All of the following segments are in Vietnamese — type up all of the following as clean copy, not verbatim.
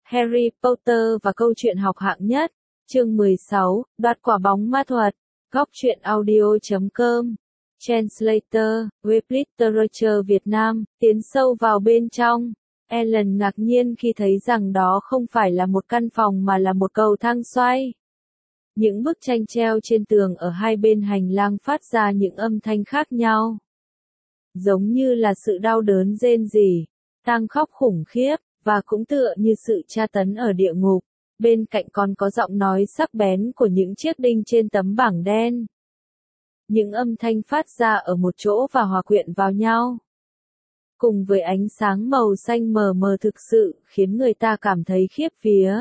Harry Potter và câu chuyện học hạng nhất. Chương 16, đoạt quả bóng ma thuật. Góc truyện audio.com. Translator, Web Literature Việt Nam, tiến sâu vào bên trong. Ellen ngạc nhiên khi thấy rằng đó không phải là một căn phòng mà là một cầu thang xoay. Những bức tranh treo trên tường ở hai bên hành lang phát ra những âm thanh khác nhau. Giống như là sự đau đớn rên rỉ, tang khóc khủng khiếp, và cũng tựa như sự tra tấn ở địa ngục. Bên cạnh còn có giọng nói sắc bén của những chiếc đinh trên tấm bảng đen. Những âm thanh phát ra ở một chỗ và hòa quyện vào nhau. Cùng với ánh sáng màu xanh mờ mờ thực sự khiến người ta cảm thấy khiếp vía.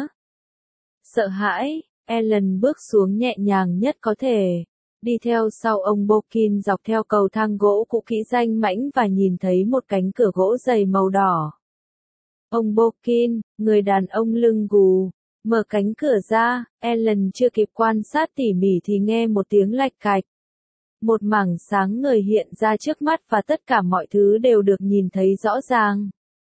Sợ hãi, Ellen bước xuống nhẹ nhàng nhất có thể. Đi theo sau ông Bokin dọc theo cầu thang gỗ cũ kỹ danh mãnh và nhìn thấy một cánh cửa gỗ dày màu đỏ. Ông Bokin, người đàn ông lưng gù, mở cánh cửa ra, Ellen chưa kịp quan sát tỉ mỉ thì nghe một tiếng lạch cạch. Một mảng sáng ngời hiện ra trước mắt và tất cả mọi thứ đều được nhìn thấy rõ ràng.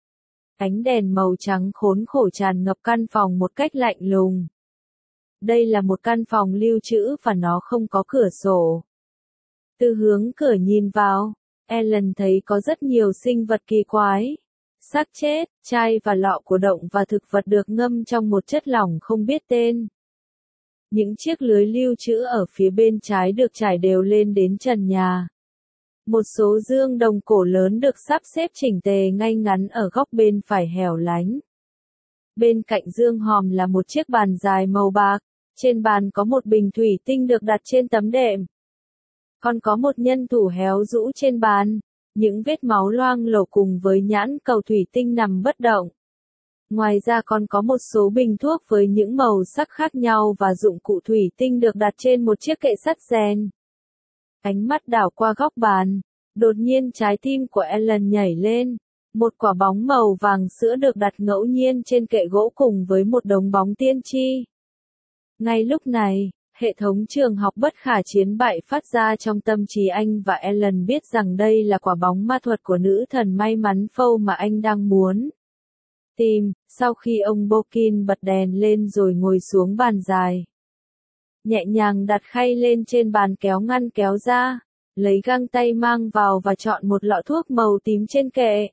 Ánh đèn màu trắng khốn khổ tràn ngập căn phòng một cách lạnh lùng. Đây là một căn phòng lưu trữ và nó không có cửa sổ. Từ hướng cửa nhìn vào, Ellen thấy có rất nhiều sinh vật kỳ quái. Xác chết, chai và lọ của động và thực vật được ngâm trong một chất lỏng không biết tên. Những chiếc lưới lưu trữ ở phía bên trái được trải đều lên đến trần nhà. Một số dương đồng cổ lớn được sắp xếp chỉnh tề ngay ngắn ở góc bên phải hẻo lánh. Bên cạnh dương hòm là một chiếc bàn dài màu bạc. Trên bàn có một bình thủy tinh được đặt trên tấm đệm. Còn có một nhân thủ héo rũ trên bàn. Những vết máu loang lổ cùng với nhãn cầu thủy tinh nằm bất động. Ngoài ra còn có một số bình thuốc với những màu sắc khác nhau và dụng cụ thủy tinh được đặt trên một chiếc kệ sắt rèn. Ánh mắt đảo qua góc bàn. Đột nhiên trái tim của Ellen nhảy lên. Một quả bóng màu vàng sữa được đặt ngẫu nhiên trên kệ gỗ cùng với một đống bóng tiên tri. Ngay lúc này, hệ thống trường học bất khả chiến bại phát ra trong tâm trí anh và Ellen biết rằng đây là quả bóng ma thuật của nữ thần may mắn Phâu mà anh đang muốn tìm. Sau khi ông Bokin bật đèn lên rồi ngồi xuống bàn dài, nhẹ nhàng đặt khay lên trên bàn kéo ngăn kéo ra, lấy găng tay mang vào và chọn một lọ thuốc màu tím trên kệ.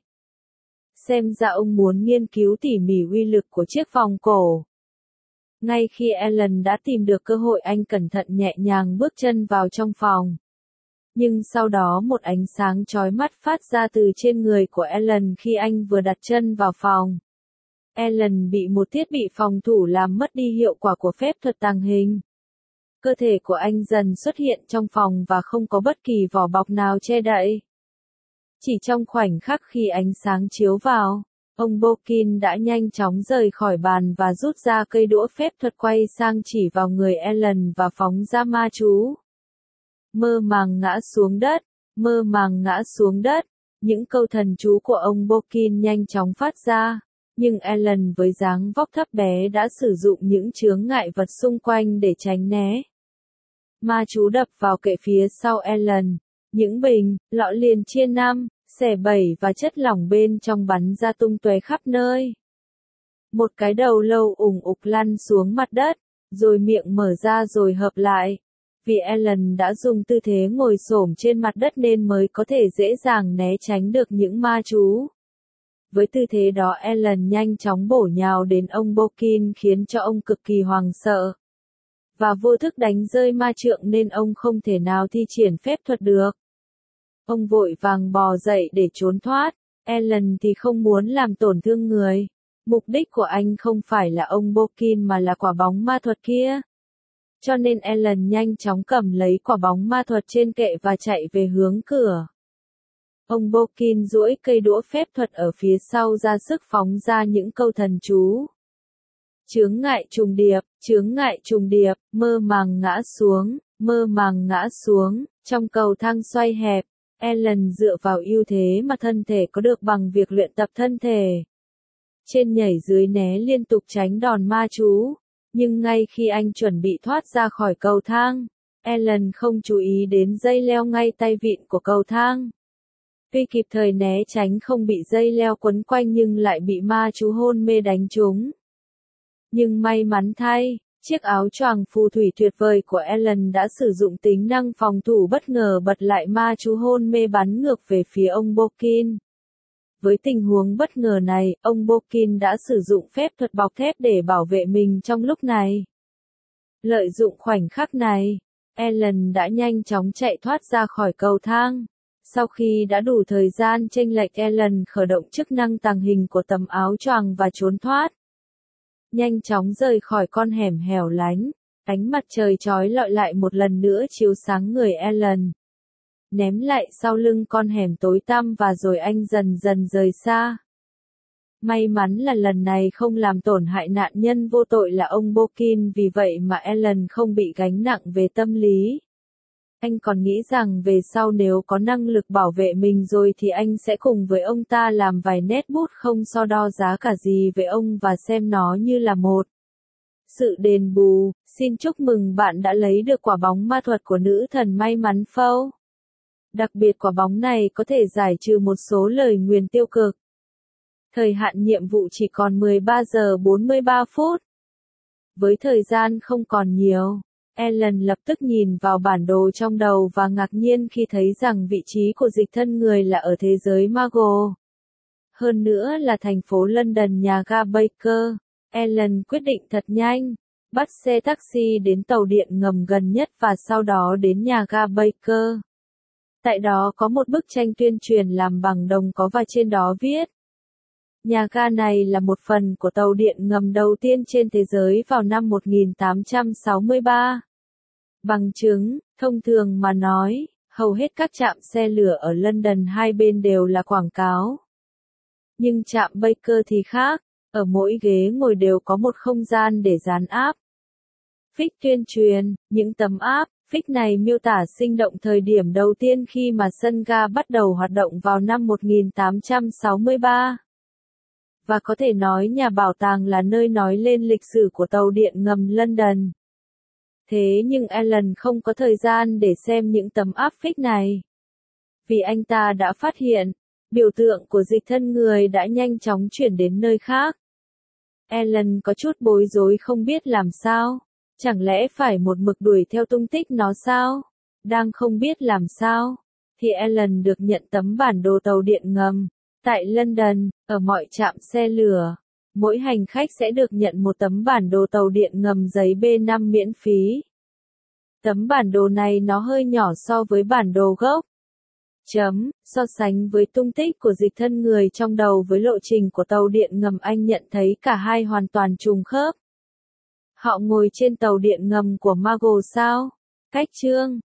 Xem ra ông muốn nghiên cứu tỉ mỉ uy lực của chiếc vòng cổ. Ngay khi Ellen đã tìm được cơ hội anh cẩn thận nhẹ nhàng bước chân vào trong phòng. Nhưng sau đó một ánh sáng chói mắt phát ra từ trên người của Ellen khi anh vừa đặt chân vào phòng. Ellen bị một thiết bị phòng thủ làm mất đi hiệu quả của phép thuật tàng hình. Cơ thể của anh dần xuất hiện trong phòng và không có bất kỳ vỏ bọc nào che đậy. Chỉ trong khoảnh khắc khi ánh sáng chiếu vào, ông Bokin đã nhanh chóng rời khỏi bàn và rút ra cây đũa phép thuật quay sang chỉ vào người Ellen và phóng ra ma chú. Mơ màng ngã xuống đất, mơ màng ngã xuống đất. Những câu thần chú của ông Bokin nhanh chóng phát ra, nhưng Ellen với dáng vóc thấp bé đã sử dụng những chướng ngại vật xung quanh để tránh né. Ma chú đập vào kệ phía sau Ellen, những bình, lọ liền chia năm, xẻ bảy và chất lỏng bên trong bắn ra tung tóe khắp nơi. Một cái đầu lâu ủng ục lăn xuống mặt đất, rồi miệng mở ra rồi hợp lại. Vì Ellen đã dùng tư thế ngồi xổm trên mặt đất nên mới có thể dễ dàng né tránh được những ma chú. Với tư thế đó Ellen nhanh chóng bổ nhào đến ông Bokin khiến cho ông cực kỳ hoảng sợ. Và vô thức đánh rơi ma trượng nên ông không thể nào thi triển phép thuật được. Ông vội vàng bò dậy để trốn thoát, Ellen thì không muốn làm tổn thương người. Mục đích của anh không phải là ông Bokin mà là quả bóng ma thuật kia. Cho nên Ellen nhanh chóng cầm lấy quả bóng ma thuật trên kệ và chạy về hướng cửa. Ông Bokin duỗi cây đũa phép thuật ở phía sau ra sức phóng ra những câu thần chú. Chướng ngại trùng điệp, mơ màng ngã xuống, mơ màng ngã xuống, trong cầu thang xoay hẹp. Ellen dựa vào ưu thế mà thân thể có được bằng việc luyện tập thân thể. Trên nhảy dưới né liên tục tránh đòn ma chú. Nhưng ngay khi anh chuẩn bị thoát ra khỏi cầu thang, Ellen không chú ý đến dây leo ngay tay vịn của cầu thang. Tuy kịp thời né tránh không bị dây leo quấn quanh nhưng lại bị ma chú hôn mê đánh trúng. Nhưng may mắn thay, chiếc áo choàng phù thủy tuyệt vời của Ellen đã sử dụng tính năng phòng thủ bất ngờ bật lại ma chú hôn mê bắn ngược về phía ông Bokin. Với tình huống bất ngờ này, ông Bokin đã sử dụng phép thuật bọc thép để bảo vệ mình trong lúc này. Lợi dụng khoảnh khắc này, Ellen đã nhanh chóng chạy thoát ra khỏi cầu thang. Sau khi đã đủ thời gian chênh lệch, Ellen khởi động chức năng tàng hình của tấm áo choàng và trốn thoát. Nhanh chóng rời khỏi con hẻm hẻo lánh, ánh mặt trời chói lọi lại một lần nữa chiếu sáng người Ellen. Ném lại sau lưng con hẻm tối tăm và rồi anh dần dần rời xa. May mắn là lần này không làm tổn hại nạn nhân vô tội là ông Bokin, vì vậy mà Ellen không bị gánh nặng về tâm lý. Anh còn nghĩ rằng về sau nếu có năng lực bảo vệ mình rồi thì anh sẽ cùng với ông ta làm vài nét bút không so đo giá cả gì với ông và xem nó như là một sự đền bù. Xin chúc mừng bạn đã lấy được quả bóng ma thuật của nữ thần may mắn Phâu. Đặc biệt quả bóng này có thể giải trừ một số lời nguyền tiêu cực. Thời hạn nhiệm vụ chỉ còn 13 giờ 43 phút. Với thời gian không còn nhiều, Ellen lập tức nhìn vào bản đồ trong đầu và ngạc nhiên khi thấy rằng vị trí của dịch thân người là ở thế giới Mago. Hơn nữa là thành phố London, nhà ga Baker. Ellen quyết định thật nhanh, bắt xe taxi đến tàu điện ngầm gần nhất và sau đó đến nhà ga Baker. Tại đó có một bức tranh tuyên truyền làm bằng đồng có và trên đó viết: nhà ga này là một phần của tàu điện ngầm đầu tiên trên thế giới vào năm 1863. Bằng chứng, thông thường mà nói, hầu hết các trạm xe lửa ở London hai bên đều là quảng cáo. Nhưng trạm Baker thì khác, ở mỗi ghế ngồi đều có một không gian để dán áp phích tuyên truyền. Những tấm áp phích này miêu tả sinh động thời điểm đầu tiên khi mà sân ga bắt đầu hoạt động vào năm 1863. Và có thể nói nhà bảo tàng là nơi nói lên lịch sử của tàu điện ngầm London. Thế nhưng Ellen không có thời gian để xem những tấm áp phích này. Vì anh ta đã phát hiện, biểu tượng của dịch thân người đã nhanh chóng chuyển đến nơi khác. Ellen có chút bối rối không biết làm sao. Chẳng lẽ phải một mực đuổi theo tung tích nó sao? Đang không biết làm sao, thì Ellen được nhận tấm bản đồ tàu điện ngầm. Tại London, ở mọi trạm xe lửa, mỗi hành khách sẽ được nhận một tấm bản đồ tàu điện ngầm giấy B5 miễn phí. Tấm bản đồ này nó hơi nhỏ so với bản đồ gốc. So sánh với tung tích của dịch thân người trong đầu với lộ trình của tàu điện ngầm, anh nhận thấy cả hai hoàn toàn trùng khớp. Họ ngồi trên tàu điện ngầm của Mago sao? Cách chương